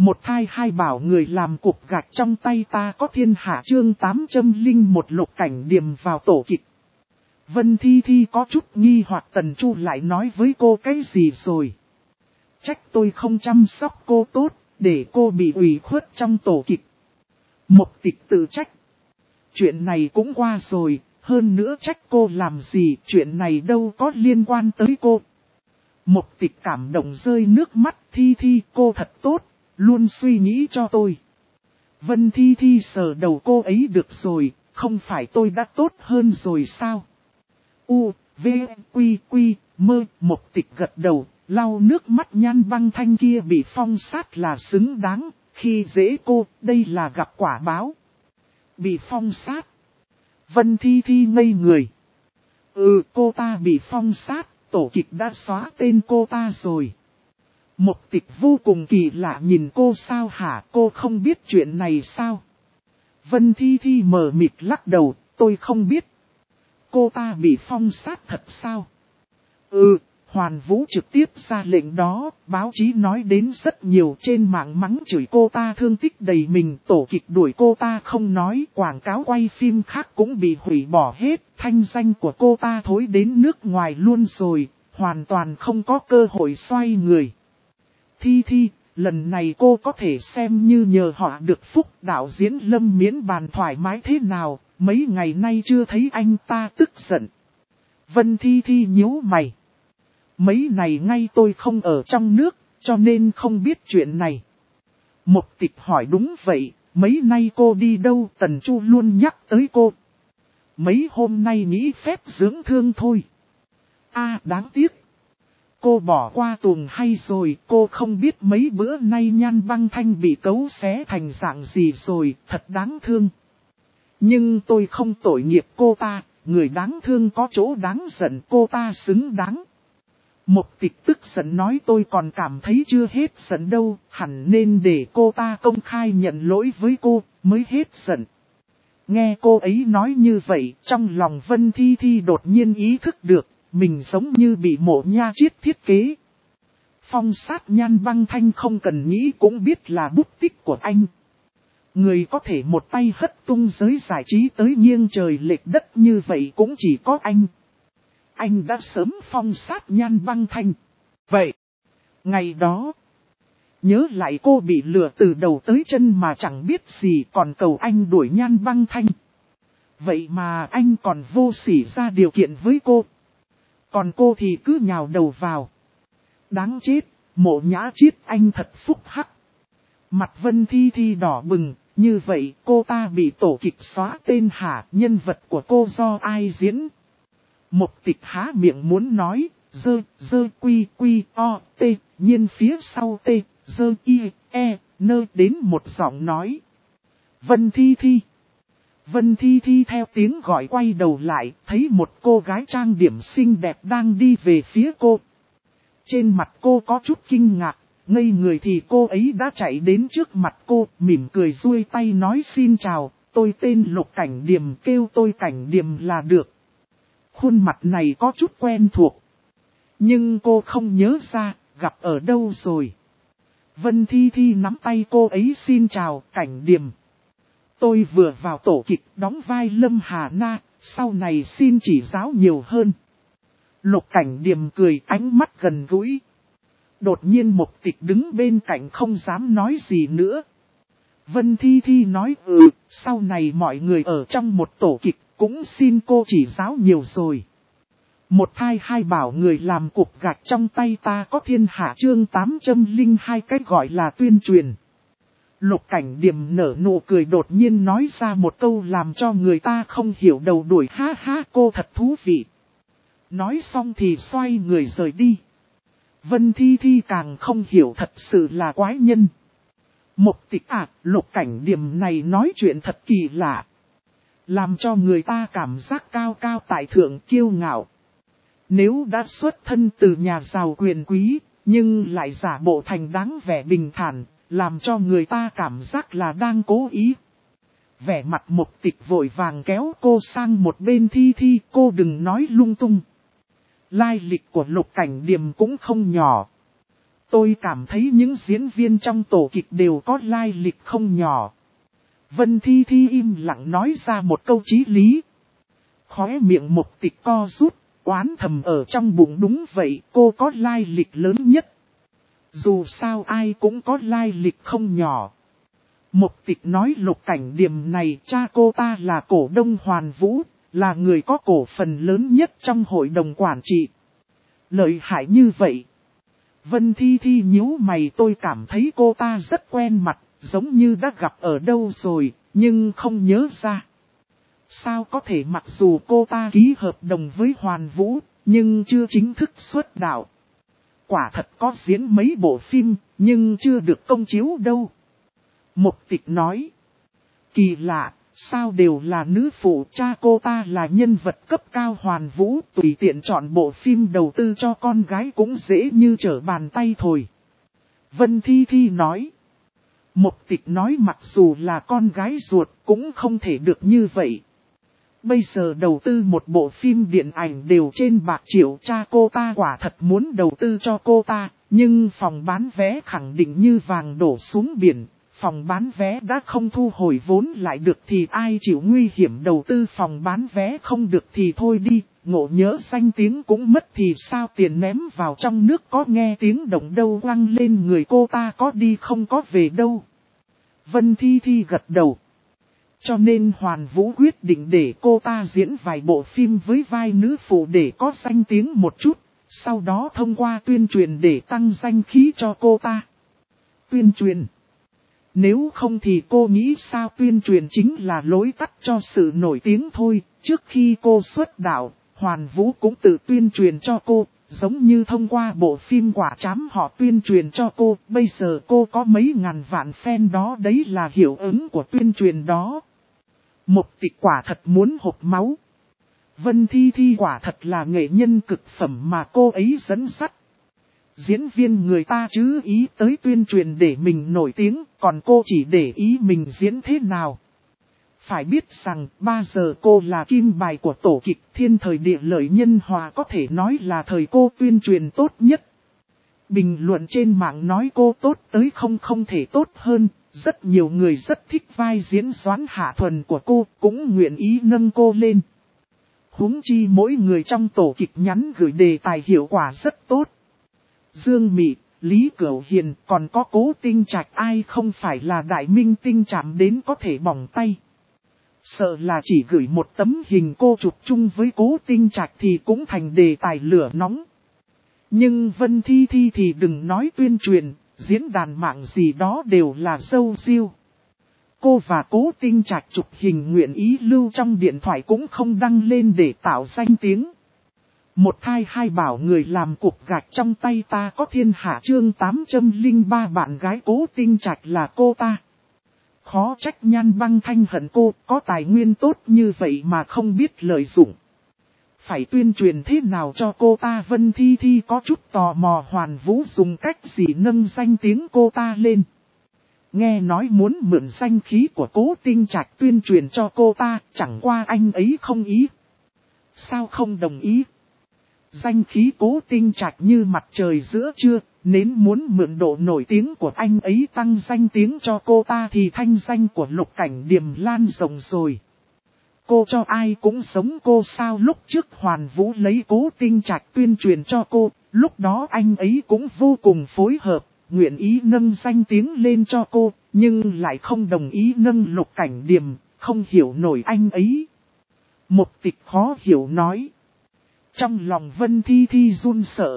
Một thai hai bảo người làm cục gạch trong tay ta có thiên hạ chương 801 Lục Cảnh Điềm vào tổ kịch. Vân Thi Thi có chút nghi hoặc Tần Chu lại nói với cô cái gì rồi. Trách tôi không chăm sóc cô tốt, để cô bị ủy khuất trong tổ kịch. Mục Tịch tự trách. Chuyện này cũng qua rồi, hơn nữa trách cô làm gì, chuyện này đâu có liên quan tới cô. Mục Tịch cảm động rơi nước mắt. Thi Thi cô thật tốt, luôn suy nghĩ cho tôi. Vân Thi Thi sờ đầu cô ấy được rồi, không phải tôi đã tốt hơn rồi sao? U, V, Quy, Quy, Mơ. Mục Tịch gật đầu, lau nước mắt. Nhan Băng Thanh kia bị phong sát là xứng đáng, khi dễ cô, đây là gặp quả báo. Bị phong sát. Vân Thi Thi ngây người. Cô ta bị phong sát, tổ kịch đã xóa tên cô ta rồi. Mục Tịch vô cùng kỳ lạ nhìn cô. Sao hả, cô không biết chuyện này sao? Vân Thi Thi mờ mịt lắc đầu, tôi không biết. Cô ta bị phong sát thật sao? Hoàn Vũ trực tiếp ra lệnh đó, báo chí nói đến rất nhiều, trên mạng mắng chửi cô ta thương tích đầy mình, tổ kịch đuổi cô ta không nói, quảng cáo quay phim khác cũng bị hủy bỏ hết, thanh danh của cô ta thối đến nước ngoài luôn rồi, hoàn toàn không có cơ hội xoay người. Thi Thi, lần này cô có thể xem như nhờ họ được phúc. Đạo diễn Lâm Miễn bàn thoải mái thế nào, mấy ngày nay chưa thấy anh ta tức giận. Vân Thi Thi nhíu mày. Mấy này ngay tôi không ở trong nước, cho nên không biết chuyện này. Mục Tịch hỏi đúng vậy, mấy nay cô đi đâu? Tần Chu luôn nhắc tới cô. Mấy hôm nay nghĩ phép dưỡng thương thôi. Đáng tiếc. Cô bỏ qua tuồng hay rồi, cô không biết mấy bữa nay Nhan Băng Thanh bị cấu xé thành dạng gì rồi, thật đáng thương. Nhưng tôi không tội nghiệp cô ta, người đáng thương có chỗ đáng giận, cô ta xứng đáng. Mục Tịch tức giận nói tôi còn cảm thấy chưa hết giận đâu, hẳn nên để cô ta công khai nhận lỗi với cô, mới hết giận. Nghe cô ấy nói như vậy, trong lòng Vân Thi Thi đột nhiên ý thức được, mình giống như bị Mộ Nha Chiết thiết kế. Phong sát Nhan Băng Thanh không cần nghĩ cũng biết là bút tích của anh. Người có thể một tay hất tung giới giải trí tới nghiêng trời lệch đất như vậy cũng chỉ có anh. Anh đã sớm phong sát Nhan Băng Thanh. Vậy, ngày đó, nhớ lại cô bị lừa từ đầu tới chân mà chẳng biết gì, còn cầu anh đuổi Nhan Băng Thanh. Vậy mà anh còn vô sỉ ra điều kiện với cô. Còn cô thì cứ nhào đầu vào. Đáng chết, Mộ Nhã Chiết anh thật phúc hắc. Mặt Vân Thi Thi đỏ bừng, như vậy cô ta bị tổ kịch xóa tên hả? Nhân vật của cô do ai diễn? Mục Tịch há miệng muốn nói, quy quy o t, nhiên phía sau t, y e, nơ đến một giọng nói. Vân Thi Thi. Vân Thi Thi theo tiếng gọi quay đầu lại, thấy một cô gái trang điểm xinh đẹp đang đi về phía cô. Trên mặt cô có chút kinh ngạc, ngây người thì cô ấy đã chạy đến trước mặt cô, mỉm cười duỗi tay nói xin chào, tôi tên Lục Cảnh Điềm, kêu tôi Cảnh Điềm là được. Khuôn mặt này có chút quen thuộc. Nhưng cô không nhớ ra, gặp ở đâu rồi. Vân Thi Thi nắm tay cô ấy xin chào, Cảnh Điềm. Tôi vừa vào tổ kịch đóng vai Lâm Hà Na, sau này xin chỉ giáo nhiều hơn. Lục Cảnh Điềm cười ánh mắt gần gũi. Đột nhiên Mục Tịch đứng bên cạnh không dám nói gì nữa. Vân Thi Thi nói sau này mọi người ở trong một tổ kịch cũng xin cô chỉ giáo nhiều rồi. Một thai hai bảo người làm cục gạch trong tay ta có thiên hạ chương 802 cách gọi là tuyên truyền. Lục Cảnh Điềm nở nụ cười đột nhiên nói ra một câu làm cho người ta không hiểu đầu đuổi ha ha cô thật thú vị. Nói xong thì xoay người rời đi. Vân Thi Thi càng không hiểu thật sự là quái nhân. Mục Tịch Lục Cảnh Điềm này nói chuyện thật kỳ lạ. Làm cho người ta cảm giác cao cao tại thượng kiêu ngạo. Nếu đã xuất thân từ nhà giàu quyền quý, nhưng lại giả bộ thành đáng vẻ bình thản, làm cho người ta cảm giác là đang cố ý. Vẻ mặt Mục Tịch vội vàng kéo cô sang một bên. Thi Thi, cô đừng nói lung tung. Lai lịch của Lục Cảnh Điềm cũng không nhỏ. Tôi cảm thấy những diễn viên trong tổ kịch đều có lai lịch không nhỏ. Vân Thi Thi im lặng nói ra một câu chí lý. Khóe miệng Mục Tịch co rút, oán thầm ở trong bụng đúng vậy, cô có lai lịch lớn nhất. Dù sao ai cũng có lai lịch không nhỏ. Mục Tịch nói Lục Cảnh Điềm này cha cô ta là cổ đông Hoàn Vũ, là người có cổ phần lớn nhất trong hội đồng quản trị. Lợi hại như vậy. Vân Thi Thi nhíu mày, tôi cảm thấy cô ta rất quen mặt, giống như đã gặp ở đâu rồi, nhưng không nhớ ra. Sao có thể, mặc dù cô ta ký hợp đồng với Hoàn Vũ, nhưng chưa chính thức xuất đạo. Quả thật có diễn mấy bộ phim, nhưng chưa được công chiếu đâu. Mục Tịch nói. Kỳ lạ, sao đều là nữ phụ, cha cô ta là nhân vật cấp cao Hoàn Vũ, tùy tiện chọn bộ phim đầu tư cho con gái cũng dễ như trở bàn tay thôi. Vân Thi Thi nói. Mục Tịch nói mặc dù là con gái ruột cũng không thể được như vậy. Bây giờ đầu tư một bộ phim điện ảnh đều trên bạc triệu, cha cô ta quả thật muốn đầu tư cho cô ta, nhưng phòng bán vé khẳng định như vàng đổ xuống biển. Phòng bán vé đã không thu hồi vốn lại được thì ai chịu nguy hiểm đầu tư, phòng bán vé không được thì thôi đi, ngộ nhỡ danh tiếng cũng mất thì sao, tiền ném vào trong nước có nghe tiếng động đâu, quăng lên người cô ta có đi không có về đâu. Vân Thi Thi gật đầu. Cho nên Hoàn Vũ quyết định để cô ta diễn vài bộ phim với vai nữ phụ để có danh tiếng một chút, sau đó thông qua tuyên truyền để tăng danh khí cho cô ta. Tuyên truyền. Nếu không thì cô nghĩ sao, tuyên truyền chính là lối tắt cho sự nổi tiếng thôi. Trước khi cô xuất đạo, Hoàn Vũ cũng tự tuyên truyền cho cô, giống như thông qua bộ phim Quả Trám họ tuyên truyền cho cô. Bây giờ cô có mấy ngàn vạn fan đó, đấy là hiệu ứng của tuyên truyền đó. Mục Tịch quả thật muốn hộc máu. Vân Thi Thi quả thật là nghệ nhân cực phẩm mà cô ấy dẫn dắt. Diễn viên người ta chứ ý tới tuyên truyền để mình nổi tiếng, còn cô chỉ để ý mình diễn thế nào. Phải biết rằng, 3 giờ cô là kim bài của tổ kịch, thiên thời địa lợi nhân hòa, có thể nói là thời cô tuyên truyền tốt nhất. Bình luận trên mạng nói cô tốt tới không thể tốt hơn, rất nhiều người rất thích vai diễn Doãn Hạ Thuần của cô, cũng nguyện ý nâng cô lên. Huống chi mỗi người trong tổ kịch nhắn gửi đề tài hiệu quả rất tốt. Dương Mị, Lý Cửu Hiền, còn có Cố Tinh Trạch, ai không phải là đại minh tinh chạm đến có thể bỏng tay. Sợ là chỉ gửi một tấm hình cô chụp chung với Cố Tinh Trạch thì cũng thành đề tài lửa nóng. Nhưng Vân Thi Thi thì đừng nói tuyên truyền, diễn đàn mạng gì đó đều là râu riêu. Cô và Cố Tinh Trạch chụp hình nguyện ý lưu trong điện thoại cũng không đăng lên để tạo danh tiếng. Một thai hai bảo người làm cục gạch trong tay ta có thiên hạ, chương 803 bạn gái Cố Tinh Trạch là cô ta. Khó trách Nhan Băng Thanh hận cô, có tài nguyên tốt như vậy mà không biết lợi dụng. Phải tuyên truyền thế nào cho cô ta? Vân Thi Thi có chút tò mò Hoàn Vũ dùng cách gì nâng danh tiếng cô ta lên. Nghe nói muốn mượn danh khí của Cố Tinh Trạch tuyên truyền cho cô ta, chẳng qua anh ấy không ý. Sao không đồng ý? Danh khí Cố Tinh Trạch như mặt trời giữa trưa, nếu muốn mượn độ nổi tiếng của anh ấy tăng danh tiếng cho cô ta thì thanh danh của Lục Cảnh Điềm lan rộng rồi. Cô cho ai cũng giống cô sao? Lúc trước Hoàn Vũ lấy Cố Tinh Trạch tuyên truyền cho cô, lúc đó anh ấy cũng vô cùng phối hợp, nguyện ý nâng danh tiếng lên cho cô, nhưng lại không đồng ý nâng Lục Cảnh Điềm, không hiểu nổi anh ấy. Mục Tịch khó hiểu nói. Trong lòng Vân Thi Thi run sợ.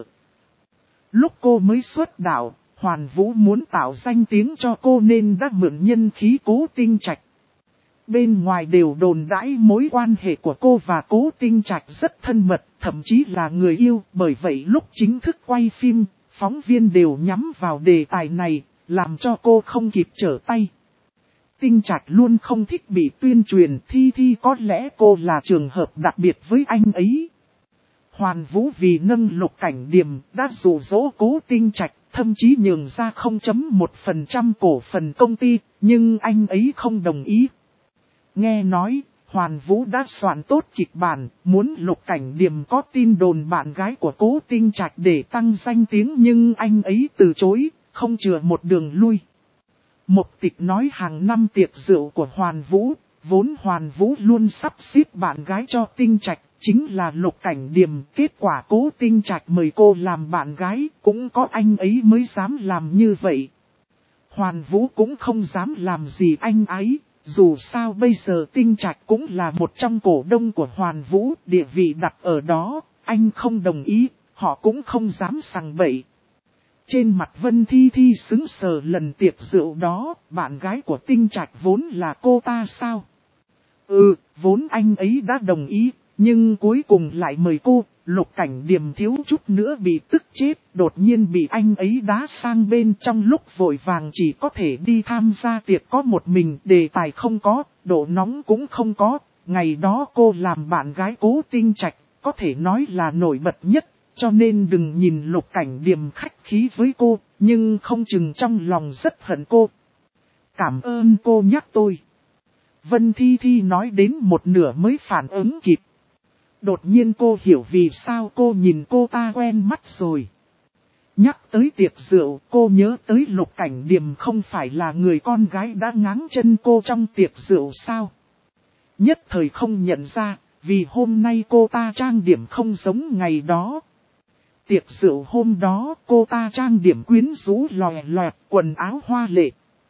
Lúc cô mới xuất đạo, Hoàn Vũ muốn tạo danh tiếng cho cô nên đã mượn nhân khí Cố Tinh Trạch. Bên ngoài đều đồn đãi mối quan hệ của cô và Cố Tinh Trạch rất thân mật, thậm chí là người yêu. Bởi vậy lúc chính thức quay phim, phóng viên đều nhắm vào đề tài này, làm cho cô không kịp trở tay. Tinh Trạch luôn không thích bị tuyên truyền, Thi Thi có lẽ cô là trường hợp đặc biệt với anh ấy. Hoàn Vũ vì nâng Lục Cảnh Điềm đã dụ dỗ Cố Tinh Trạch, thậm chí nhường ra 0.1% cổ phần công ty, nhưng anh ấy không đồng ý. Nghe nói, Hoàn Vũ đã soạn tốt kịch bản, muốn Lục Cảnh Điềm có tin đồn bạn gái của Cố Tinh Trạch để tăng danh tiếng, nhưng anh ấy từ chối, không chừa một đường lui. Mục Tịch nói hàng năm tiệc rượu của Hoàn Vũ, vốn Hoàn Vũ luôn sắp xếp bạn gái cho Tinh Trạch, chính là Lục Cảnh Điềm. Kết quả Cố Tinh Trạch mời cô làm bạn gái, cũng có anh ấy mới dám làm như vậy. Hoàn Vũ cũng không dám làm gì anh ấy, dù sao bây giờ Tinh Trạch cũng là một trong cổ đông của Hoàn Vũ, địa vị đặt ở đó, anh không đồng ý, họ cũng không dám sằng bậy. Trên mặt Vân Thi Thi sững sờ, lần tiệc rượu đó, bạn gái của Tinh Trạch vốn là cô ta sao? Vốn anh ấy đã đồng ý, nhưng cuối cùng lại mời cô. Lục Cảnh Điềm thiếu chút nữa bị tức chết, đột nhiên bị anh ấy đá sang bên, trong lúc vội vàng chỉ có thể đi tham gia tiệc có một mình, đề tài không có, độ nóng cũng không có. Ngày đó cô làm bạn gái Cố Tinh Trạch, có thể nói là nổi bật nhất, cho nên đừng nhìn Lục Cảnh Điềm khách khí với cô, nhưng không chừng trong lòng rất hận cô. Cảm ơn cô nhắc tôi. Vân Thi Thi nói đến một nửa mới phản ứng kịp. Đột nhiên cô hiểu vì sao cô nhìn cô ta quen mắt rồi. Nhắc tới tiệc rượu, cô nhớ tới Lục Cảnh Điềm không phải là người con gái đã ngáng chân cô trong tiệc rượu sao. Nhất thời không nhận ra, vì hôm nay cô ta trang điểm không giống ngày đó. Tiệc rượu hôm đó cô ta trang điểm quyến rũ lòe loẹt, quần áo hoa lệ.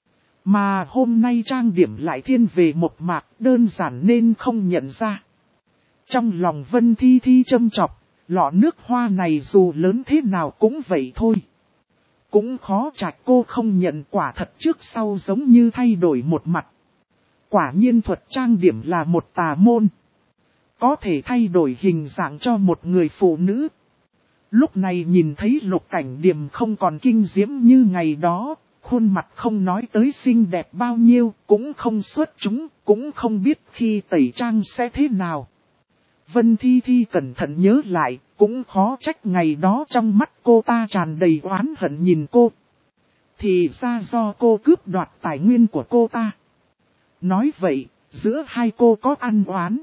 Mà hôm nay trang điểm lại thiên về mộc mạc, đơn giản nên không nhận ra. Trong lòng Vân Thi Thi châm chọc, lọ nước hoa này dù lớn thế nào cũng vậy thôi. Cũng khó trách cô không nhận, quả thật trước sau giống như thay đổi một mặt. Quả nhiên thuật trang điểm là một tà môn. Có thể thay đổi hình dạng cho một người phụ nữ. Lúc này nhìn thấy Lục Cảnh Điềm không còn kinh diễm như ngày đó, khuôn mặt không nói tới xinh đẹp bao nhiêu, cũng không xuất chúng, cũng không biết khi tẩy trang sẽ thế nào. Vân Thi Thi cẩn thận nhớ lại, cũng khó trách ngày đó trong mắt cô ta tràn đầy oán hận nhìn cô. Thì ra do cô cướp đoạt tài nguyên của cô ta. Nói vậy, giữa hai cô có ăn oán.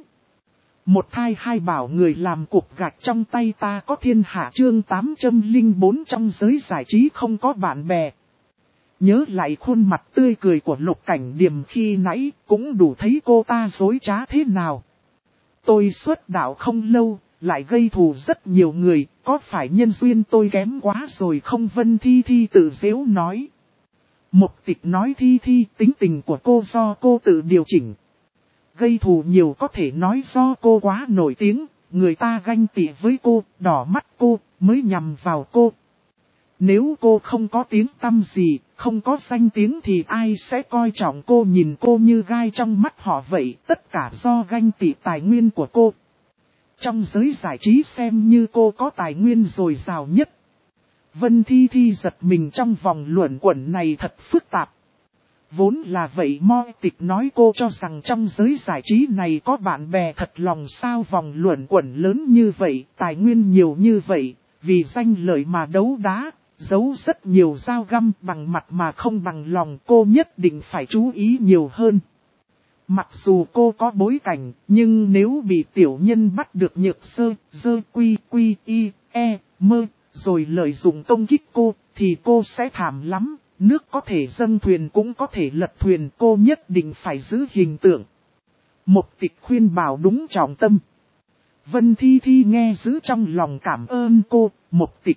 Một thai hai bảo người làm cục gạch trong tay ta có thiên hạ, chương 804 trong giới giải trí không có bạn bè. Nhớ lại khuôn mặt tươi cười của Lục Cảnh Điềm khi nãy, cũng đủ thấy cô ta dối trá thế nào. Tôi xuất đạo không lâu, lại gây thù rất nhiều người, có phải nhân duyên tôi kém quá rồi không? Vân Thi Thi tự giễu nói. Mục Tịch nói Thi Thi, tính tình của cô do cô tự điều chỉnh. Gây thù nhiều có thể nói do cô quá nổi tiếng, người ta ganh tị với cô, đỏ mắt cô, mới nhằm vào cô. Nếu cô không có tiếng tăm gì, không có danh tiếng thì ai sẽ coi trọng cô, nhìn cô như gai trong mắt họ vậy, tất cả do ganh tị tài nguyên của cô. Trong giới giải trí xem như cô có tài nguyên dồi dào nhất. Vân Thi Thi giật mình, trong vòng luẩn quẩn này thật phức tạp. Vốn là vậy, Moi Tịch nói cô cho rằng trong giới giải trí này có bạn bè thật lòng sao? Vòng luẩn quẩn lớn như vậy, tài nguyên nhiều như vậy, vì danh lợi mà đấu đá, giấu rất nhiều dao găm, bằng mặt mà không bằng lòng, cô nhất định phải chú ý nhiều hơn. Mặc dù cô có bối cảnh, nhưng nếu bị tiểu nhân bắt được nhược sơ, dơ quy quy y, e, mơ, rồi lợi dụng công kích cô, thì cô sẽ thảm lắm. Nước có thể dâng thuyền cũng có thể lật thuyền, cô nhất định phải giữ hình tượng. Mục Tịch khuyên bảo đúng trọng tâm. Vân Thi Thi nghe giữ trong lòng, cảm ơn cô, Mục Tịch.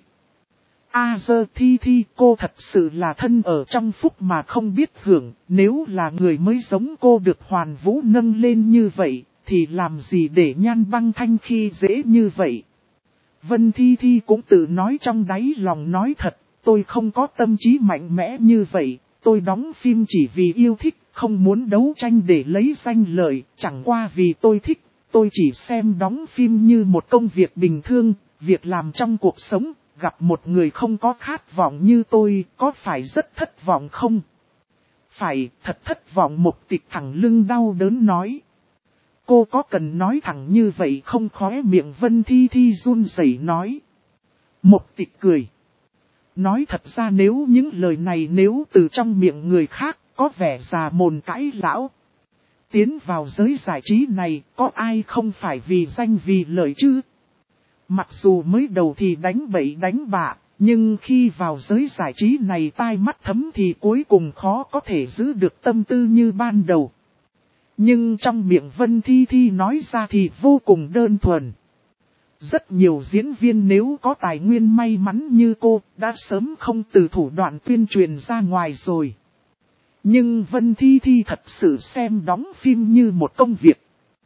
Thi Thi, cô thật sự là thân ở trong phúc mà không biết hưởng, nếu là người mới giống cô được Hoàn Vũ nâng lên như vậy, thì làm gì để Nhan Băng Thanh khi dễ như vậy. Vân Thi Thi cũng tự nói trong đáy lòng, nói thật, tôi không có tâm trí mạnh mẽ như vậy, tôi đóng phim chỉ vì yêu thích, không muốn đấu tranh để lấy danh lợi, chẳng qua vì tôi thích, tôi chỉ xem đóng phim như một công việc bình thường, việc làm trong cuộc sống. Gặp một người không có khát vọng như tôi, có phải rất thất vọng không? Phải, thật thất vọng. Mục Tịch thẳng lưng đau đớn nói. Cô có cần nói thẳng như vậy không? Khóe miệng Vân Thi Thi run rẩy nói. Mục Tịch cười. Nói thật ra nếu những lời này nếu từ trong miệng người khác, có vẻ già mồm cãi lão. Tiến vào giới giải trí này có ai không phải vì danh vì lợi chứ? Mặc dù mới đầu thì đánh bậy đánh bạ, nhưng khi vào giới giải trí này tai mắt thấm thì cuối cùng khó có thể giữ được tâm tư như ban đầu. Nhưng trong miệng Vân Thi Thi nói ra thì vô cùng đơn thuần. Rất nhiều diễn viên nếu có tài nguyên may mắn như cô đã sớm không từ thủ đoạn tuyên truyền ra ngoài rồi. Nhưng Vân Thi Thi thật sự xem đóng phim như một công việc.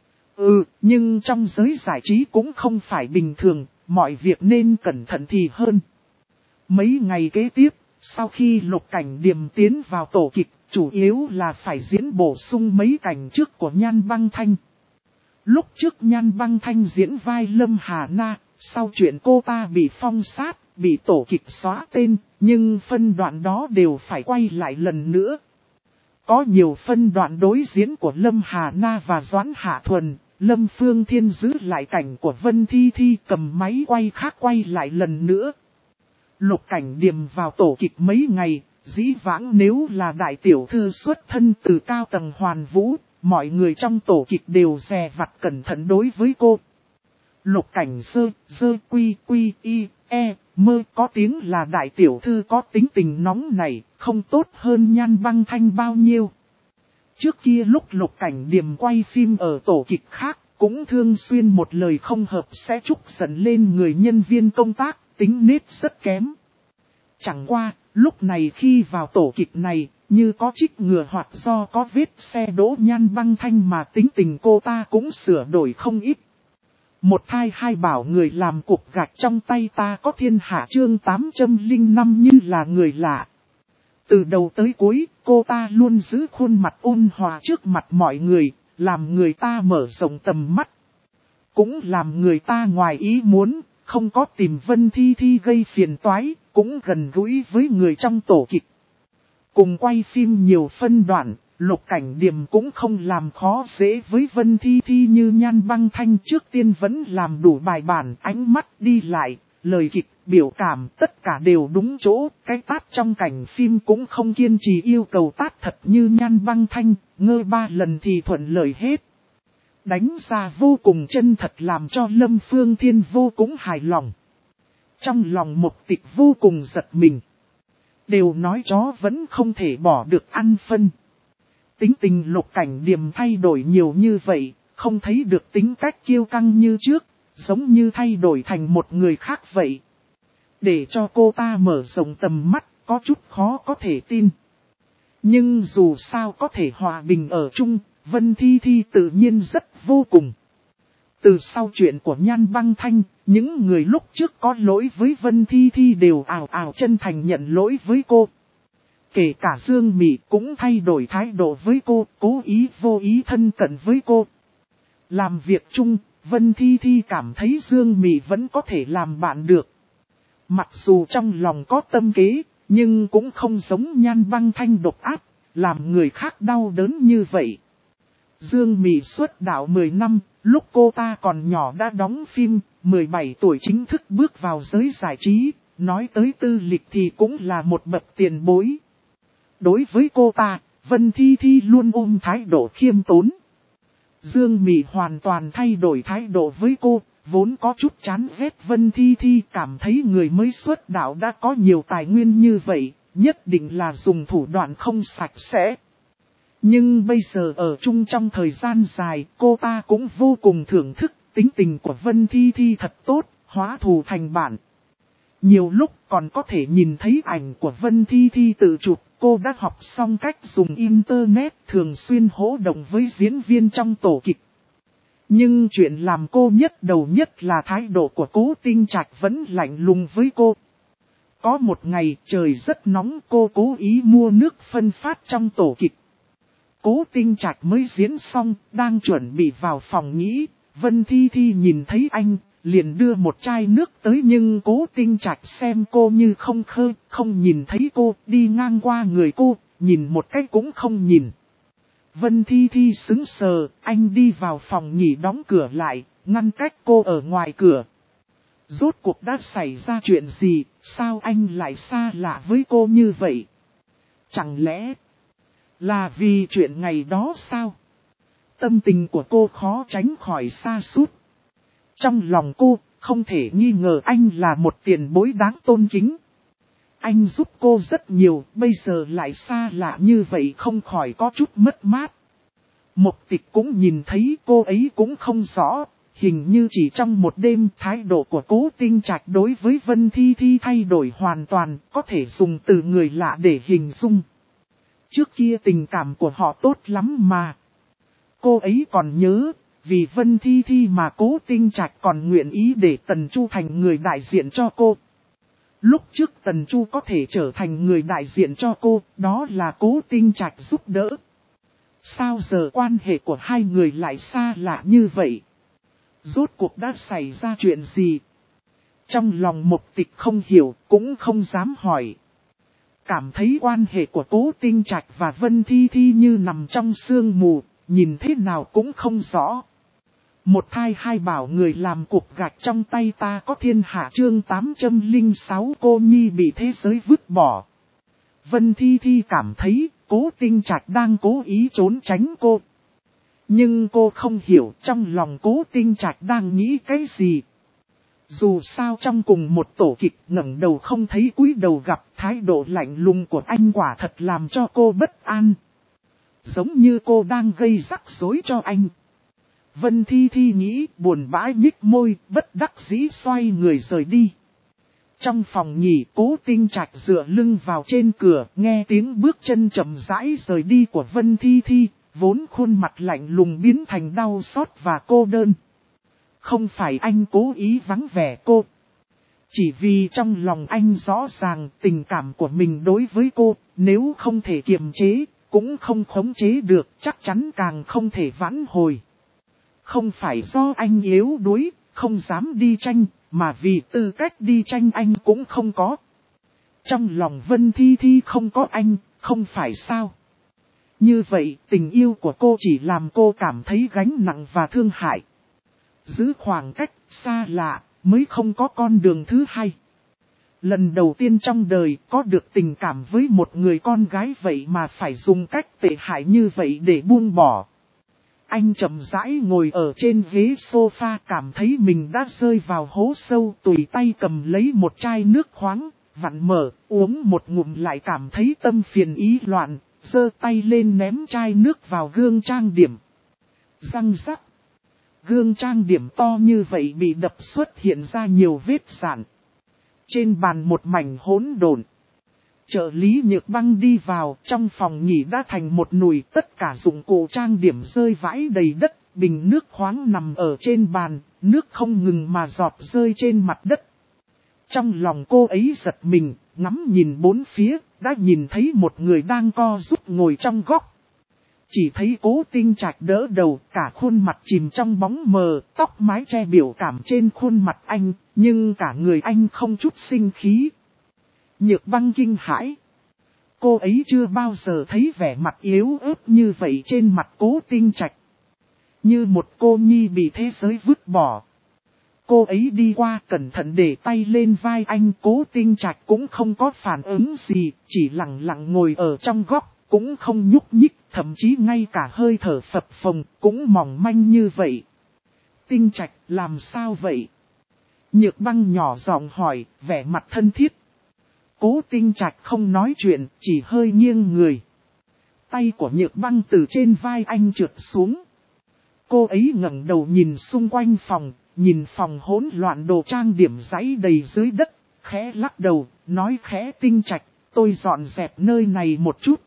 Nhưng trong giới giải trí cũng không phải bình thường, mọi việc nên cẩn thận thì hơn. Mấy ngày kế tiếp, sau khi Lục Cảnh Điềm tiến vào tổ kịch, chủ yếu là phải diễn bổ sung mấy cảnh trước của Nhan Băng Thanh. Lúc trước Nhan Băng Thanh diễn vai Lâm Hà Na, sau chuyện cô ta bị phong sát, bị tổ kịch xóa tên, nhưng phân đoạn đó đều phải quay lại lần nữa. Có nhiều phân đoạn đối diễn của Lâm Hà Na và Doãn Hạ Thuần, Lâm Phương Thiên giữ lại cảnh của Vân Thi Thi cầm máy quay khác quay lại lần nữa. Lục Cảnh Điềm vào tổ kịch mấy ngày, dĩ vãng nếu là đại tiểu thư xuất thân từ cao tầng hoàn vũ, mọi người trong tổ kịch đều dè vặt cẩn thận đối với cô. Lục Cảnh Dơ quy y e mơ có tiếng là đại tiểu thư có tính tình nóng này, không tốt hơn Nhan Băng Thanh bao nhiêu. Trước kia lúc Lục Cảnh Điềm quay phim ở tổ kịch khác, cũng thường xuyên một lời không hợp sẽ trút giận lên người nhân viên công tác, tính nết rất kém. Chẳng qua, lúc này khi vào tổ kịch này, như có trích ngừa hoặc do có vết xe đỗ Nhan Băng Thanh mà tính tình cô ta cũng sửa đổi không ít. Một thai hai bảo người làm cục gạch trong tay ta có thiên hạ chương 805 như là người lạ. Từ đầu tới cuối, cô ta luôn giữ khuôn mặt ôn hòa trước mặt mọi người, làm người ta mở rộng tầm mắt. Cũng làm người ta ngoài ý muốn, không có tìm Vân Thi Thi gây phiền toái, cũng gần gũi với người trong tổ kịch. Cùng quay phim nhiều phân đoạn, Lục Cảnh Điềm cũng không làm khó dễ với Vân Thi Thi như Nhan Băng Thanh, trước tiên vẫn làm đủ bài bản, ánh mắt đi lại, lời kịch, biểu cảm tất cả đều đúng chỗ, cái tát trong cảnh phim cũng không kiên trì yêu cầu tát thật như Nhan Băng Thanh, ngơ 3 lần thì thuận lợi hết. Đánh ra vô cùng chân thật làm cho Lâm Phương Thiên vô cùng hài lòng. Trong lòng Mục Tịch vô cùng giật mình. Đều nói chó vẫn không thể bỏ được ăn phân. Tính tình Lục Cảnh Điềm thay đổi nhiều như vậy, không thấy được tính cách kiêu căng như trước, giống như thay đổi thành một người khác vậy. Để cho cô ta mở rộng tầm mắt, có chút khó có thể tin. Nhưng dù sao có thể hòa bình ở chung, Vân Thi Thi tự nhiên rất vô cùng. Từ sau chuyện của Nhan Băng Thanh, những người lúc trước có lỗi với Vân Thi Thi đều ào ào chân thành nhận lỗi với cô. Kể cả Dương Mị cũng thay đổi thái độ với cô, cố ý vô ý thân cận với cô. Làm việc chung, Vân Thi Thi cảm thấy Dương Mị vẫn có thể làm bạn được. Mặc dù trong lòng có tâm kế, nhưng cũng không giống Nhan Băng Thanh độc ác, làm người khác đau đớn như vậy. Dương Mị xuất đạo 10 năm, lúc cô ta còn nhỏ đã đóng phim, 17 tuổi chính thức bước vào giới giải trí, nói tới tư lịch thì cũng là một bậc tiền bối. Đối với cô ta, Vân Thi Thi luôn ôm thái độ khiêm tốn. Dương Mị hoàn toàn thay đổi thái độ với cô, vốn có chút chán ghét Vân Thi Thi, cảm thấy người mới xuất đạo đã có nhiều tài nguyên như vậy, nhất định là dùng thủ đoạn không sạch sẽ. Nhưng bây giờ ở chung trong thời gian dài, cô ta cũng vô cùng thưởng thức, tính tình của Vân Thi Thi thật tốt, hóa thù thành bạn. Nhiều lúc còn có thể nhìn thấy ảnh của Vân Thi Thi tự chụp, cô đã học xong cách dùng internet, thường xuyên hỗ động với diễn viên trong tổ kịch. Nhưng chuyện làm cô nhất đầu nhất là thái độ của Cố Tinh Trạch vẫn lạnh lùng với cô. Có một ngày trời rất nóng, cô cố ý mua nước phân phát trong tổ kịch. Cố Tinh Trạch mới diễn xong, đang chuẩn bị vào phòng nghỉ, Vân Thi Thi nhìn thấy anh, liền đưa một chai nước tới, nhưng Cố Tinh Trạch xem cô như không nhìn thấy cô, đi ngang qua người cô, nhìn một cái cũng không nhìn. Vân Thi Thi sững sờ, anh đi vào phòng nghỉ đóng cửa lại, ngăn cách cô ở ngoài cửa. Rốt cuộc đã xảy ra chuyện gì, sao anh lại xa lạ với cô như vậy? Chẳng lẽ là vì chuyện ngày đó sao? tâm tình của cô khó tránh khỏi sa sút. Trong lòng cô, không thể nghi ngờ anh là một tiền bối đáng tôn kính. Anh giúp cô rất nhiều, bây giờ lại xa lạ như vậy không khỏi có chút mất mát. Mộc Tịch cũng nhìn thấy cô ấy cũng không rõ, hình như chỉ trong một đêm thái độ của Cố Tinh Trạch đối với Vân Thi Thi thay đổi hoàn toàn, có thể dùng từ người lạ để hình dung. Trước kia tình cảm của họ tốt lắm mà. Cô ấy còn nhớ, vì Vân Thi Thi mà Cố Tinh Trạch còn nguyện ý để Tần Chu thành người đại diện cho cô. Lúc trước Tần Chu có thể trở thành người đại diện cho cô, đó là Cố Tinh Trạch giúp đỡ. Sao giờ quan hệ của hai người lại xa lạ như vậy? Rốt cuộc đã xảy ra chuyện gì? Trong lòng Mộc Tịch không hiểu, cũng không dám hỏi. Cảm thấy quan hệ của Cố Tinh Trạch và Vân Thi Thi như nằm trong sương mù, nhìn thế nào cũng không rõ. Một thai hai bảo người làm cục gạch trong tay ta có thiên hạ chương 806 cô nhi bị thế giới vứt bỏ. Vân Thi Thi cảm thấy Cố Tinh Trạch đang cố ý trốn tránh cô. Nhưng cô không hiểu trong lòng Cố Tinh Trạch đang nghĩ cái gì. Dù sao trong cùng một tổ kịch ngẩng đầu không thấy cúi đầu gặp, thái độ lạnh lùng của anh quả thật làm cho cô bất an. Giống như cô đang gây rắc rối cho anh. Vân Thi Thi nghĩ buồn bã nhích môi, bất đắc dĩ xoay người rời đi. Trong phòng nghỉ Cố Tinh Trạch dựa lưng vào trên cửa, nghe tiếng bước chân chậm rãi rời đi của Vân Thi Thi, vốn khuôn mặt lạnh lùng biến thành đau xót và cô đơn. Không phải anh cố ý vắng vẻ cô. Chỉ vì trong lòng anh rõ ràng tình cảm của mình đối với cô, nếu không thể kiềm chế, cũng không khống chế được, chắc chắn càng không thể vãn hồi. Không phải do anh yếu đuối, không dám đi tranh, mà vì tư cách đi tranh anh cũng không có. Trong lòng Vân Thi Thi không có anh, không phải sao? Như vậy tình yêu của cô chỉ làm cô cảm thấy gánh nặng và thương hại. Giữ khoảng cách, xa lạ, mới không có con đường thứ hai. Lần đầu tiên trong đời có được tình cảm với một người con gái vậy mà phải dùng cách tệ hại như vậy để buông bỏ. Anh chậm rãi ngồi ở trên ghế sofa cảm thấy mình đã rơi vào hố sâu, tùy tay cầm lấy một chai nước khoáng, vặn mở, uống một ngụm lại cảm thấy tâm phiền ý loạn, giơ tay lên ném chai nước vào gương trang điểm. Răng rắc. Gương trang điểm to như vậy bị đập xuất hiện ra nhiều vết rạn. Trên bàn một mảnh hỗn độn. Trợ lý Nhược Băng đi vào, trong phòng nghỉ đã thành một nùi, tất cả dụng cụ trang điểm rơi vãi đầy đất, bình nước khoáng nằm ở trên bàn, nước không ngừng mà giọt rơi trên mặt đất. Trong lòng cô ấy giật mình, ngắm nhìn bốn phía, đã nhìn thấy một người đang co rúm ngồi trong góc. Chỉ thấy Cố Tinh Trạch đỡ đầu, cả khuôn mặt chìm trong bóng mờ, tóc mái che biểu cảm trên khuôn mặt anh, nhưng cả người anh không chút sinh khí. Nhược Băng kinh hãi. Cô ấy chưa bao giờ thấy vẻ mặt yếu ớt như vậy trên mặt Cố Tinh Trạch. Như một cô nhi bị thế giới vứt bỏ. Cô ấy đi qua cẩn thận để tay lên vai anh, Cố Tinh Trạch cũng không có phản ứng gì, chỉ lặng lặng ngồi ở trong góc, cũng không nhúc nhích, thậm chí ngay cả hơi thở phập phồng cũng mỏng manh như vậy. Tinh Trạch làm sao vậy? Nhược Băng nhỏ giọng hỏi, vẻ mặt thân thiết. Cố Tinh Trạch không nói chuyện, chỉ hơi nghiêng người. Tay của Nhược Băng từ trên vai anh trượt xuống. Cô ấy ngẩng đầu nhìn xung quanh phòng, nhìn phòng hỗn loạn đồ trang điểm rãy đầy dưới đất, khẽ lắc đầu, nói khẽ Tinh Trạch, tôi dọn dẹp nơi này một chút.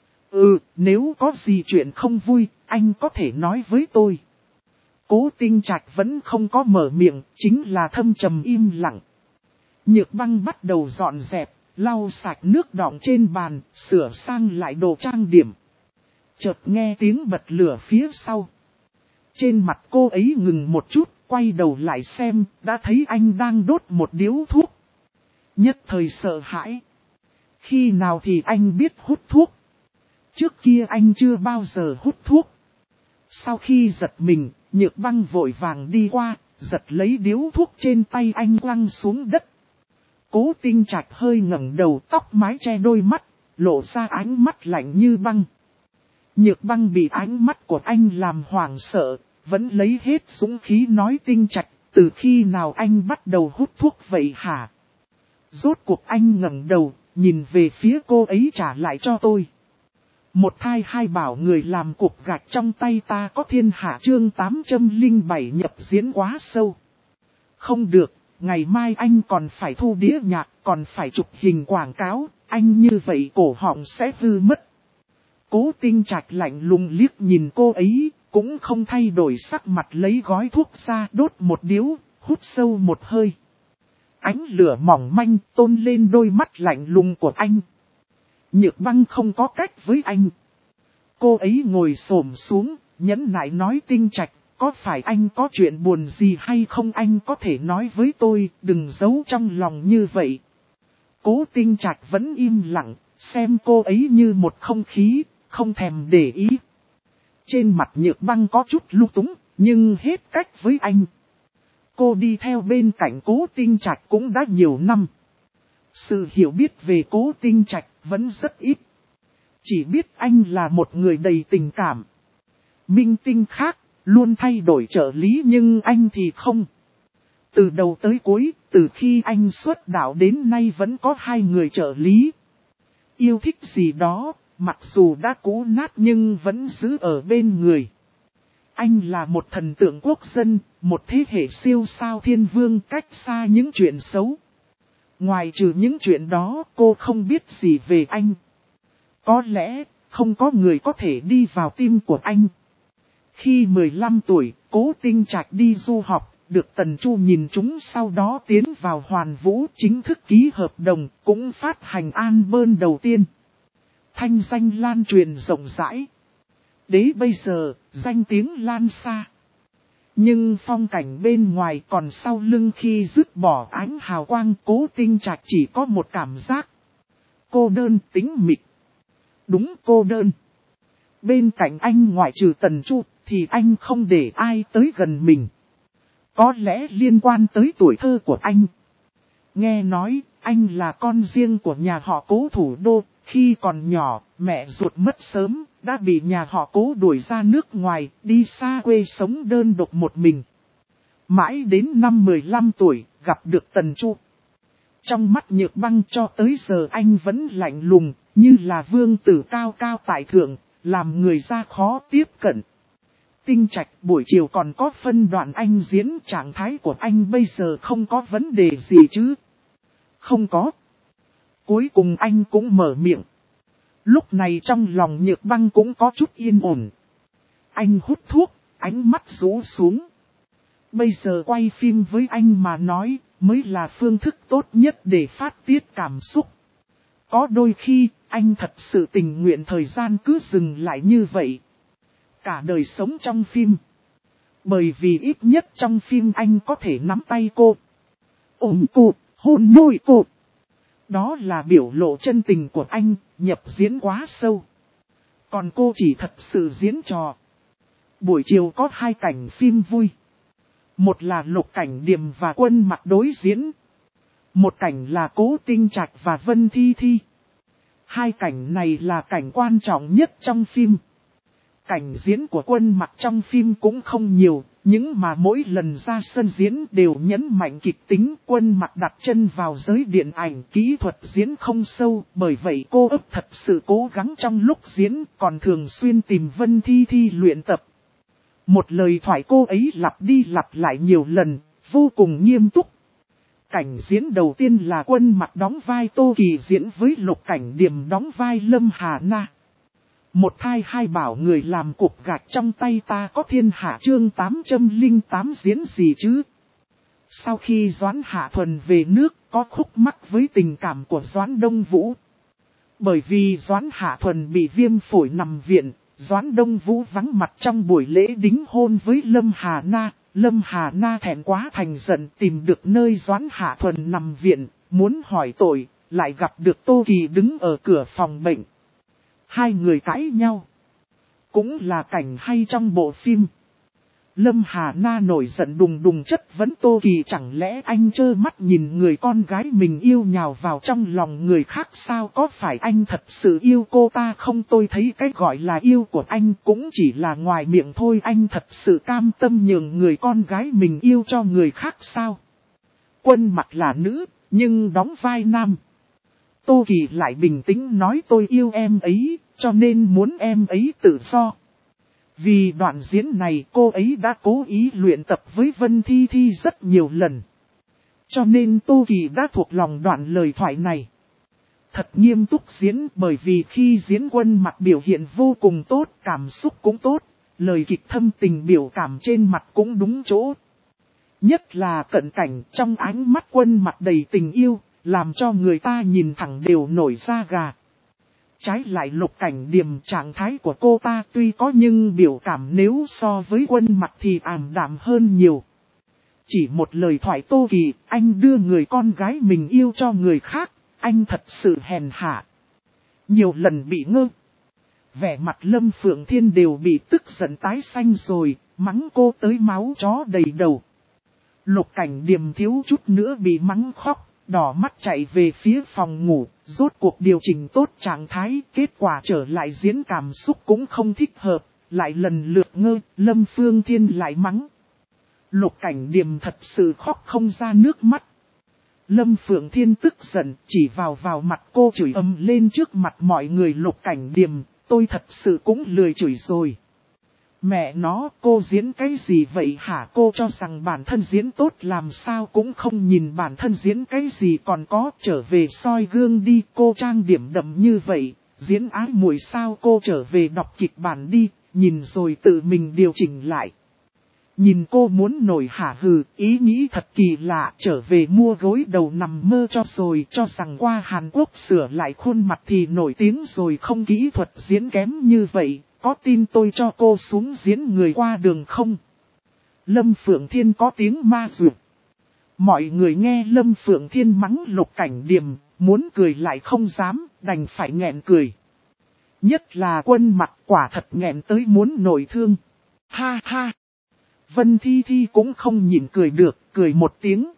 Nếu có gì chuyện không vui, anh có thể nói với tôi. Cố Tinh Trạch vẫn không có mở miệng, chính là thâm trầm im lặng. Nhược Băng bắt đầu dọn dẹp, lau sạch nước đọng trên bàn, sửa sang lại đồ trang điểm. Chợt nghe tiếng bật lửa phía sau. Trên mặt cô ấy ngừng một chút, quay đầu lại xem, đã thấy anh đang đốt một điếu thuốc. Nhất thời sợ hãi. Khi nào thì anh biết hút thuốc? Trước kia anh chưa bao giờ hút thuốc. Sau khi giật mình, Nhược Băng vội vàng đi qua, giật lấy điếu thuốc trên tay anh quăng xuống đất. Cố Tinh Trạch hơi ngẩng đầu, tóc mái che đôi mắt, lộ ra ánh mắt lạnh như băng. Nhược Băng bị ánh mắt của anh làm hoảng sợ, vẫn lấy hết dũng khí nói Tinh Trạch, từ khi nào anh bắt đầu hút thuốc vậy hả? Rốt cuộc anh ngẩng đầu, nhìn về phía cô ấy trả lại cho tôi. Một thai hai bảo người làm cục gạch trong tay ta có thiên hạ chương 807 nhập diễn quá sâu. Không được, ngày mai anh còn phải thu đĩa nhạc, còn phải chụp hình quảng cáo, anh như vậy cổ họng sẽ hư mất. Cố Tinh Trạch lạnh lùng liếc nhìn cô ấy, cũng không thay đổi sắc mặt lấy gói thuốc ra đốt một điếu, hút sâu một hơi. Ánh lửa mỏng manh tôn lên đôi mắt lạnh lùng của anh. Nhược Băng không có cách với anh. Cô ấy ngồi xổm xuống, nhẫn nại nói Tinh Trạch, có phải anh có chuyện buồn gì hay không, anh có thể nói với tôi, đừng giấu trong lòng như vậy. Cố Tinh Trạch vẫn im lặng, xem cô ấy như một không khí, không thèm để ý. Trên mặt Nhược Băng có chút lung túng, nhưng hết cách với anh. Cô đi theo bên cạnh Cố Tinh Trạch cũng đã nhiều năm. Sự hiểu biết về Cố Tinh Trạch vẫn rất ít. Chỉ biết anh là một người đầy tình cảm. Minh tinh khác, luôn thay đổi trợ lý nhưng anh thì không. Từ đầu tới cuối, từ khi anh xuất đạo đến nay vẫn có 2 người trợ lý. Yêu thích gì đó, mặc dù đã cũ nát nhưng vẫn giữ ở bên người. Anh là một thần tượng quốc dân, một thế hệ siêu sao thiên vương cách xa những chuyện xấu. Ngoài trừ những chuyện đó, cô không biết gì về anh. Có lẽ, không có người có thể đi vào tim của anh. Khi 15 tuổi, Cố Tinh Trạch đi du học, được Tần Chu nhìn trúng, sau đó tiến vào Hoàn Vũ chính thức ký hợp đồng, cũng phát hành album đầu tiên. Thanh danh lan truyền rộng rãi. Đến bây giờ, danh tiếng lan xa. Nhưng phong cảnh bên ngoài còn sau lưng khi dứt bỏ ánh hào quang, Cố Tinh Trạch chỉ có một cảm giác cô đơn tĩnh mịch. Đúng, cô đơn. Bên cạnh anh ngoại trừ Tần Chu thì anh không để ai tới gần mình. Có lẽ liên quan tới tuổi thơ của anh. Nghe nói anh là con riêng của nhà họ Cố thủ đô. Khi còn nhỏ, mẹ ruột mất sớm, đã bị nhà họ Cố đuổi ra nước ngoài, đi xa quê sống đơn độc một mình. Mãi đến năm 15 tuổi, gặp được Tần Chu. Trong mắt Nhược Băng cho tới giờ anh vẫn lạnh lùng, như là vương tử cao cao tại thượng, làm người ra khó tiếp cận. Tinh Trạch, buổi chiều còn có phân đoạn anh diễn, trạng thái của anh bây giờ không có vấn đề gì chứ? Không có. Cuối cùng anh cũng mở miệng. Lúc này trong lòng Nhược Băng cũng có chút yên ổn. Anh hút thuốc, ánh mắt rũ xuống. Bây giờ quay phim với anh mà nói, mới là phương thức tốt nhất để phát tiết cảm xúc. Có đôi khi, anh thật sự tình nguyện thời gian cứ dừng lại như vậy. Cả đời sống trong phim. Bởi vì ít nhất trong phim anh có thể nắm tay cô, ôm cô, hôn môi cô. Đó là biểu lộ chân tình của anh, nhập diễn quá sâu. Còn cô chỉ thật sự diễn trò. Buổi chiều có 2 cảnh phim vui. Một là Lục Cảnh Điềm và Quân Mặc đối diễn. Một cảnh là Cố Tinh Trạch và Vân Thi Thi. 2 cảnh này là cảnh quan trọng nhất trong phim. Cảnh diễn của Quân Mặc trong phim cũng không nhiều, nhưng mà mỗi lần ra sân diễn đều nhấn mạnh kịch tính. Quân Mặc đặt chân vào giới điện ảnh, kỹ thuật diễn không sâu, bởi vậy cô ấp thật sự cố gắng trong lúc diễn, còn thường xuyên tìm Vân Thi Thi luyện tập. Một lời thoại cô ấy lặp đi lặp lại nhiều lần, vô cùng nghiêm túc. Cảnh diễn đầu tiên là Quân Mặc đóng vai Tô Kỳ diễn với Lục Cảnh Điềm đóng vai Lâm Hà Na. Một thai hai bảo người làm cục gạch trong tay ta có thiên hạ chương 808 diễn gì chứ? Sau khi Doãn Hạ Thuần về nước, có khúc mắc với tình cảm của Doãn Đông Vũ. Bởi vì Doãn Hạ Thuần bị viêm phổi nằm viện, Doãn Đông Vũ vắng mặt trong buổi lễ đính hôn với Lâm Hà Na. Lâm Hà Na thẹn quá thành giận tìm được nơi Doãn Hạ Thuần nằm viện, muốn hỏi tội, lại gặp được Tô Kỳ đứng ở cửa phòng bệnh. 2 người cãi nhau. Cũng là cảnh hay trong bộ phim. Lâm Hà Na nổi giận đùng đùng chất vấn Tô Kỳ, chẳng lẽ anh trơ mắt nhìn người con gái mình yêu nhào vào trong lòng người khác sao, có phải anh thật sự yêu cô ta không? Tôi thấy cái gọi là yêu của anh cũng chỉ là ngoài miệng thôi, anh thật sự cam tâm nhường người con gái mình yêu cho người khác sao? Quân Mặc là nữ, nhưng đóng vai nam. Tô Kỳ lại bình tĩnh nói tôi yêu em ấy, cho nên muốn em ấy tự do. Vì đoạn diễn này cô ấy đã cố ý luyện tập với Vân Thi Thi rất nhiều lần. Cho nên Tô Kỳ đã thuộc lòng đoạn lời thoại này. Thật nghiêm túc diễn, bởi vì khi diễn Quân Mặc biểu hiện vô cùng tốt, cảm xúc cũng tốt, lời kịch thâm tình biểu cảm trên mặt cũng đúng chỗ. Nhất là cận cảnh trong ánh mắt Quân Mặc đầy tình yêu, làm cho người ta nhìn thẳng đều nổi da gà. Trái lại Lục Cảnh Điềm, trạng thái của cô ta tuy có nhưng biểu cảm nếu so với Quân Mặc thì ảm đạm hơn nhiều. Chỉ một lời thoại Tô Kỳ, anh đưa người con gái mình yêu cho người khác, anh thật sự hèn hạ. Nhiều lần bị ngơ. Vẻ mặt Lâm Phượng Thiên đều bị tức giận tái xanh rồi, mắng cô tới máu chó đầy đầu. Lục Cảnh Điềm thiếu chút nữa bị mắng khóc, đỏ mắt chạy về phía phòng ngủ, rốt cuộc điều chỉnh tốt trạng thái, kết quả trở lại diễn cảm xúc cũng không thích hợp, lại lần lượt ngơ, Lâm Phượng Thiên lại mắng. Lục Cảnh Điềm thật sự khóc không ra nước mắt. Lâm Phượng Thiên tức giận, chỉ vào mặt cô chửi ầm lên trước mặt mọi người. Lục Cảnh Điềm, tôi thật sự cũng lười chửi rồi. Mẹ nó, cô diễn cái gì vậy hả? Cô cho rằng bản thân diễn tốt làm sao cũng không nhìn bản thân diễn cái gì, còn có trở về soi gương đi. Cô trang điểm đậm như vậy, diễn ái muội sao? Cô trở về đọc kịch bản đi, nhìn rồi tự mình điều chỉnh lại. Nhìn cô muốn nổi hả hừ, ý nghĩ thật kỳ lạ, trở về mua gối đầu nằm mơ cho rồi, cho rằng qua Hàn Quốc sửa lại khuôn mặt thì nổi tiếng rồi, không, kỹ thuật diễn kém như vậy, có tin tôi cho cô xuống diễn người qua đường không? Lâm Phượng Thiên có tiếng ma duyệt. Mọi người nghe Lâm Phượng Thiên mắng Lục Cảnh Điềm, muốn cười lại không dám, đành phải nghẹn cười. Nhất là Quân Mặc quả thật nghẹn tới muốn nổi thương. Ha ha! Vân Thi Thi cũng không nhịn cười được, cười một tiếng.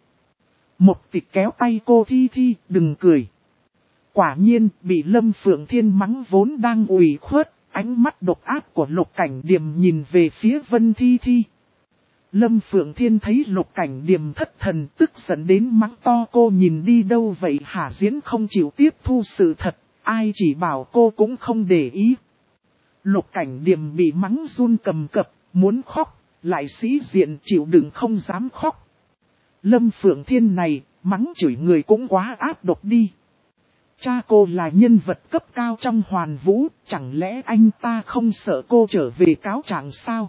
Một Tịch kéo tay cô Thi Thi, đừng cười. Quả nhiên, bị Lâm Phượng Thiên mắng vốn đang ủy khuất, ánh mắt độc ác của Lục Cảnh Điềm nhìn về phía Vân Thi Thi. Lâm Phượng Thiên thấy Lục Cảnh Điềm thất thần, tức giận đến mắng to, cô nhìn đi đâu vậy hả? Diễn không chịu tiếp thu sự thật, ai chỉ bảo cô cũng không để ý. Lục Cảnh Điềm bị mắng run cầm cập, muốn khóc. Lại sĩ diện chịu đựng không dám khóc. Lâm Phượng Thiên này, mắng chửi người cũng quá ác độc đi. Cha cô là nhân vật cấp cao trong Hoàn Vũ, chẳng lẽ anh ta không sợ cô trở về cáo trạng sao?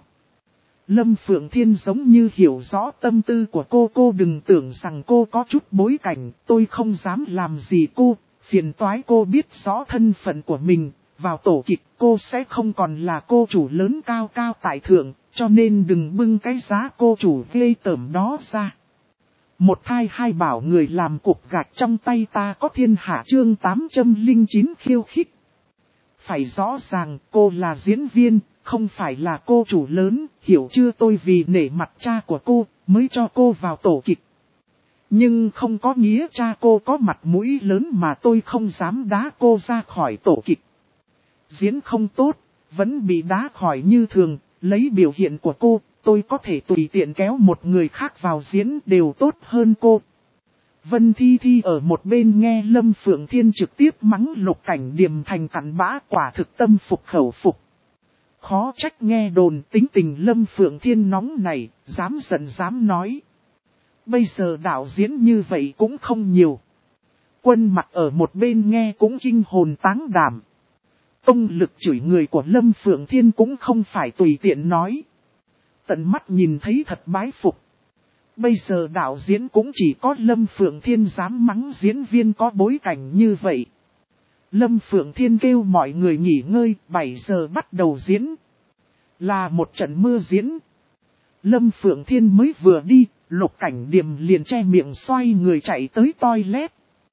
Lâm Phượng Thiên giống như hiểu rõ tâm tư của cô đừng tưởng rằng cô có chút bối cảnh, tôi không dám làm gì cô, phiền toái cô biết rõ thân phận của mình, vào tổ kịch cô sẽ không còn là cô chủ lớn cao cao tại thượng. Cho nên đừng bưng cái giá cô chủ ghê tởm đó ra. Một thai hai bảo người làm cục gạch trong tay ta có thiên hạ chương 809 khiêu khích. Phải rõ ràng cô là diễn viên, không phải là cô chủ lớn, hiểu chưa? Tôi vì nể mặt cha của cô mới cho cô vào tổ kịch. Nhưng không có nghĩa cha cô có mặt mũi lớn mà tôi không dám đá cô ra khỏi tổ kịch. Diễn không tốt, vẫn bị đá khỏi như thường. Lấy biểu hiện của cô, tôi có thể tùy tiện kéo một người khác vào diễn đều tốt hơn cô. Vân Thi Thi ở một bên nghe Lâm Phượng Thiên trực tiếp mắng Lục Cảnh Điềm thành cặn bã, quả thực tâm phục khẩu phục. Khó trách nghe đồn tính tình Lâm Phượng Thiên nóng này, dám giận dám nói. Bây giờ đạo diễn như vậy cũng không nhiều. Quân Mặc ở một bên nghe cũng kinh hồn táng đảm. Công lực chửi người của Lâm Phượng Thiên cũng không phải tùy tiện nói. Tận mắt nhìn thấy thật bái phục. Bây giờ đạo diễn cũng chỉ có Lâm Phượng Thiên dám mắng diễn viên có bối cảnh như vậy. Lâm Phượng Thiên kêu mọi người nghỉ ngơi, 7 giờ bắt đầu diễn. Là một trận mưa diễn. Lâm Phượng Thiên mới vừa đi, Lục Cảnh Điềm liền che miệng xoay người chạy tới toilet.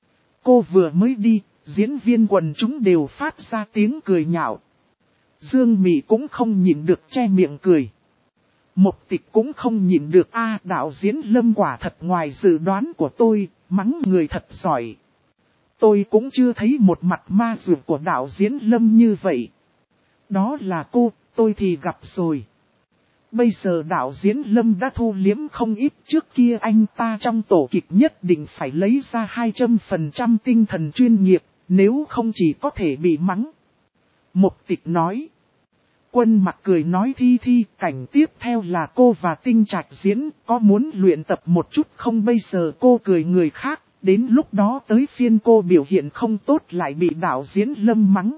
Cô vừa mới đi. Diễn viên quần chúng đều phát ra tiếng cười nhạo. Dương Mị cũng không nhịn được che miệng cười. Mục Tịch cũng không nhịn được đạo diễn Lâm quả thật ngoài dự đoán của tôi, mắng người thật giỏi. Tôi cũng chưa thấy một mặt ma dược của đạo diễn Lâm như vậy. Đó là cô, tôi thì gặp rồi. Bây giờ đạo diễn Lâm đã thu liếm không ít, trước kia anh ta trong tổ kịch nhất định phải lấy ra 200% tinh thần chuyên nghiệp, nếu không chỉ có thể bị mắng. Mục Tịch nói. Quân Mặc cười nói Thi, cảnh tiếp theo là cô và Tinh Trạch diễn, có muốn luyện tập một chút không? Bây giờ cô cười người khác, đến lúc đó tới phiên cô biểu hiện không tốt lại bị đạo diễn Lâm mắng.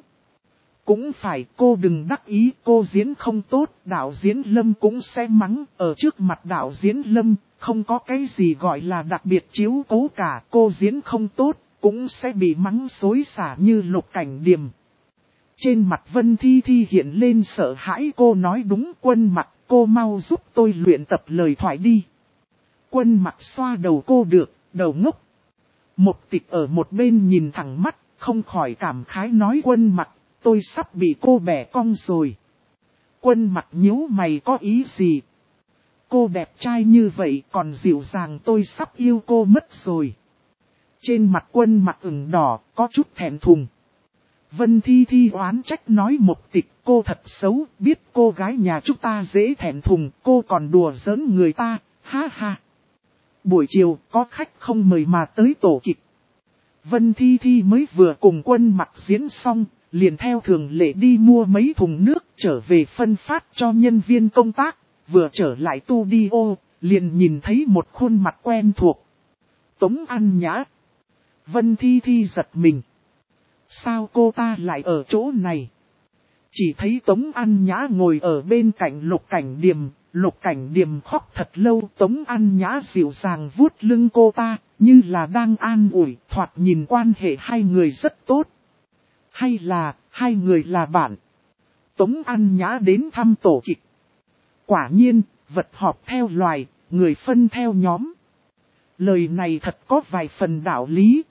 Cũng phải, cô đừng đắc ý, cô diễn không tốt, đạo diễn Lâm cũng sẽ mắng. Ở trước mặt đạo diễn Lâm, không có cái gì gọi là đặc biệt chiếu cố cả, cô diễn không tốt, cũng sẽ bị mắng xối xả như Lục Cảnh Điềm. Trên mặt Vân Thi hiện lên sợ hãi, cô nói đúng. Quân Mặc, cô mau giúp tôi luyện tập lời thoại đi. Quân Mặc xoa đầu cô được, đầu ngốc. Mục Tịch ở một bên nhìn thẳng mắt, không khỏi cảm khái nói Quân Mặc, tôi sắp bị cô bẻ cong rồi. Quân Mặc nhíu mày có ý gì? Cô đẹp trai như vậy còn dịu dàng, tôi sắp yêu cô mất rồi. Trên mặt Quân Mặc ửng đỏ, có chút thẹn thùng. Vân Thi oán trách nói Mục Tịch, cô thật xấu, biết cô gái nhà chúng ta dễ thẹn thùng, cô còn đùa giỡn người ta, ha ha. Buổi chiều, có khách không mời mà tới tổ kịch. Vân Thi mới vừa cùng Quân Mặc diễn xong, liền theo thường lệ đi mua mấy thùng nước trở về phân phát cho nhân viên công tác, vừa trở lại studio, liền nhìn thấy một khuôn mặt quen thuộc. Tống An Nhã. Vân Thi giật mình. Sao cô ta lại ở chỗ này? Chỉ thấy Tống An Nhã ngồi ở bên cạnh Lục Cảnh Điềm. Lục Cảnh Điềm khóc thật lâu. Tống An Nhã dịu dàng vuốt lưng cô ta, như là đang an ủi. Thoạt nhìn quan hệ hai người rất tốt. Hay là, hai người là bạn? Tống An Nhã đến thăm tổ kịch. Quả nhiên, vật họp theo loài, người phân theo nhóm. Lời này thật có vài phần đạo lý.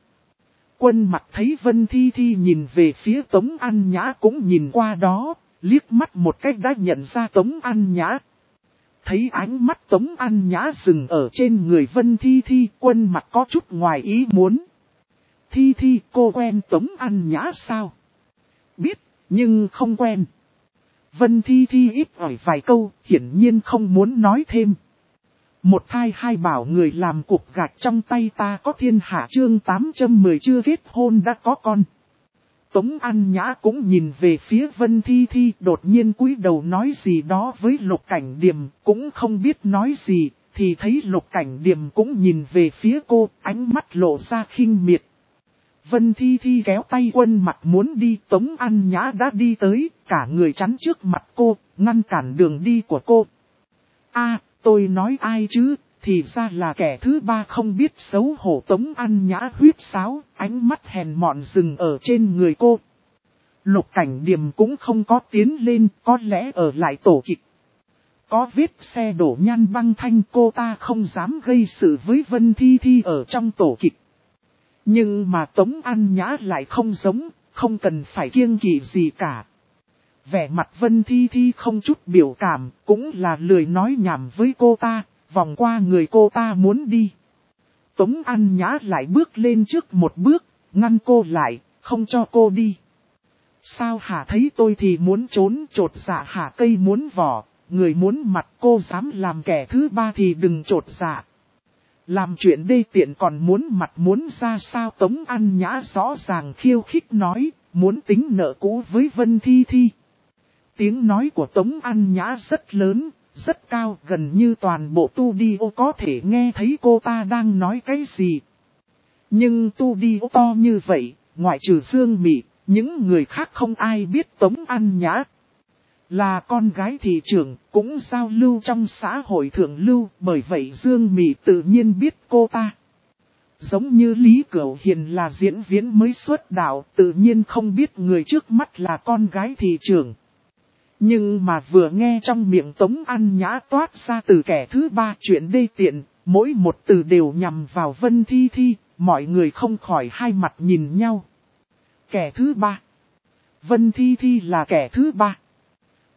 Quân Mặc thấy Vân Thi nhìn về phía Tống An Nhã cũng nhìn qua đó, liếc mắt một cách đã nhận ra Tống An Nhã. Thấy ánh mắt Tống An Nhã dừng ở trên người Vân Thi, Quân Mặc có chút ngoài ý muốn. Thi, cô quen Tống An Nhã sao? Biết, nhưng không quen. Vân Thi ít hỏi vài câu, hiển nhiên không muốn nói thêm. Một thai hai bảo người làm cục gạch trong tay ta có thiên hạ chương 810 chưa kết hôn đã có con. Tống An Nhã cũng nhìn về phía Vân Thi, đột nhiên cúi đầu nói gì đó với Lục Cảnh Điềm, cũng không biết nói gì, thì thấy Lục Cảnh Điềm cũng nhìn về phía cô, ánh mắt lộ ra khinh miệt. Vân Thi kéo tay Quân Mặc muốn đi, Tống An Nhã đã đi tới, cả người chắn trước mặt cô, ngăn cản đường đi của cô. Tôi nói ai chứ, thì ra là kẻ thứ ba không biết xấu hổ. Tống An Nhã huyết sáo, ánh mắt hèn mọn dừng ở trên người cô. Lục Cảnh Điềm cũng không có tiến lên, có lẽ ở lại tổ kịch. Có vết xe đổ nhan băng thanh, cô ta không dám gây sự với Vân Thi ở trong tổ kịch. Nhưng mà Tống An Nhã lại không giống, không cần phải kiêng kỵ gì cả. Vẻ mặt Vân Thi không chút biểu cảm, cũng là lười nói nhảm với cô ta, vòng qua người cô ta muốn đi. Tống An Nhã lại bước lên trước một bước, ngăn cô lại, không cho cô đi. Sao hả, thấy tôi thì muốn trốn, trột dạ hả, cây muốn vỏ, người muốn mặt, cô dám làm kẻ thứ ba thì đừng trột dạ. Làm chuyện đê tiện còn muốn mặt muốn ra sao? Tống An Nhã rõ ràng khiêu khích nói, muốn tính nợ cũ với Vân Thi. Tiếng nói của Tống An Nhã rất lớn, rất cao, gần như toàn bộ studio có thể nghe thấy cô ta đang nói cái gì. Nhưng studio to như vậy, ngoại trừ Dương Mị, những người khác không ai biết Tống An Nhã. Là con gái thị trưởng, cũng giao lưu trong xã hội thượng lưu, bởi vậy Dương Mị tự nhiên biết cô ta. Giống như Lý Cửu Hiền là diễn viên mới xuất đạo, tự nhiên không biết người trước mắt là con gái thị trưởng. Nhưng mà vừa nghe trong miệng Tống An Nhã toát ra từ kẻ thứ ba chuyện đê tiện, mỗi một từ đều nhằm vào Vân Thi, mọi người không khỏi hai mặt nhìn nhau. Kẻ thứ ba. Vân Thi là kẻ thứ ba.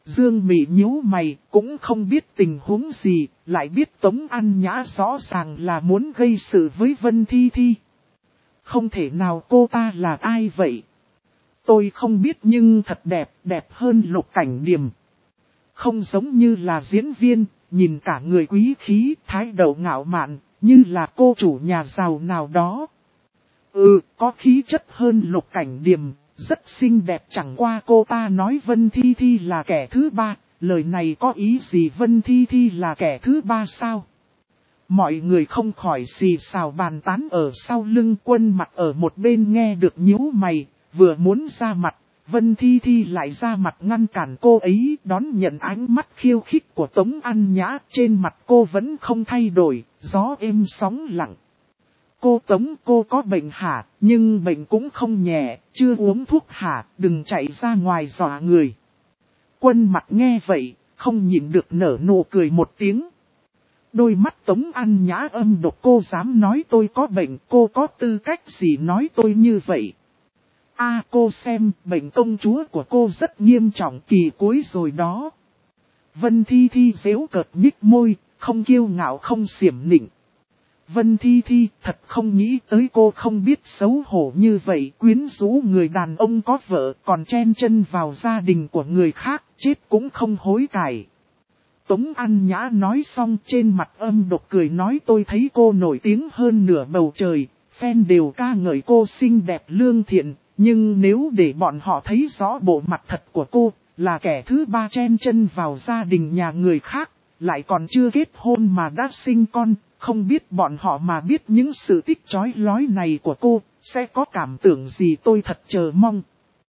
Dương Mị nhíu mày, cũng không biết tình huống gì, lại biết Tống An Nhã rõ ràng là muốn gây sự với Vân Thi Thi. Không thể nào, cô ta là ai vậy? Tôi không biết nhưng thật đẹp, đẹp hơn Lục Cảnh Điềm. Không giống như là diễn viên, nhìn cả người quý khí, thái độ ngạo mạn, như là cô chủ nhà giàu nào đó. Có khí chất hơn Lục Cảnh Điềm, rất xinh đẹp, chẳng qua cô ta nói Vân Thi Thi là kẻ thứ ba, lời này có ý gì? Vân Thi Thi là kẻ thứ ba sao? Mọi người không khỏi xì xào bàn tán ở sau lưng. Quân Mặc ở một bên nghe được nhíu mày, vừa muốn ra mặt, Vân Thi Thi lại ra mặt ngăn cản cô ấy, đón nhận ánh mắt khiêu khích của Tống An Nhã. Trên mặt cô vẫn không thay đổi, gió êm sóng lặng. Cô Tống, cô có bệnh hả? Nhưng bệnh cũng không nhẹ, chưa uống thuốc hả? Đừng chạy ra ngoài dọa người. Quân Mặc nghe vậy, không nhịn được nở nụ cười một tiếng. Đôi mắt Tống An Nhã âm độc, cô dám nói tôi có bệnh, cô có tư cách gì nói tôi như vậy? Cô xem, bệnh công chúa của cô rất nghiêm trọng, kỳ cuối rồi đó. Vân Thi Thi giễu cợt nhích môi, không kiêu ngạo không xiểm nịnh. Vân Thi Thi thật không nghĩ tới cô không biết xấu hổ như vậy, quyến rũ người đàn ông có vợ còn chen chân vào gia đình của người khác, chết cũng không hối cải. Tống An Nhã nói xong, trên mặt âm độc cười nói, tôi thấy cô nổi tiếng hơn nửa bầu trời, fan đều ca ngợi cô xinh đẹp lương thiện, nhưng nếu để bọn họ thấy rõ bộ mặt thật của cô, là kẻ thứ ba chen chân vào gia đình nhà người khác, lại còn chưa kết hôn mà đã sinh con, không biết bọn họ mà biết những sự tích chói lói này của cô, sẽ có cảm tưởng gì? Tôi thật chờ mong.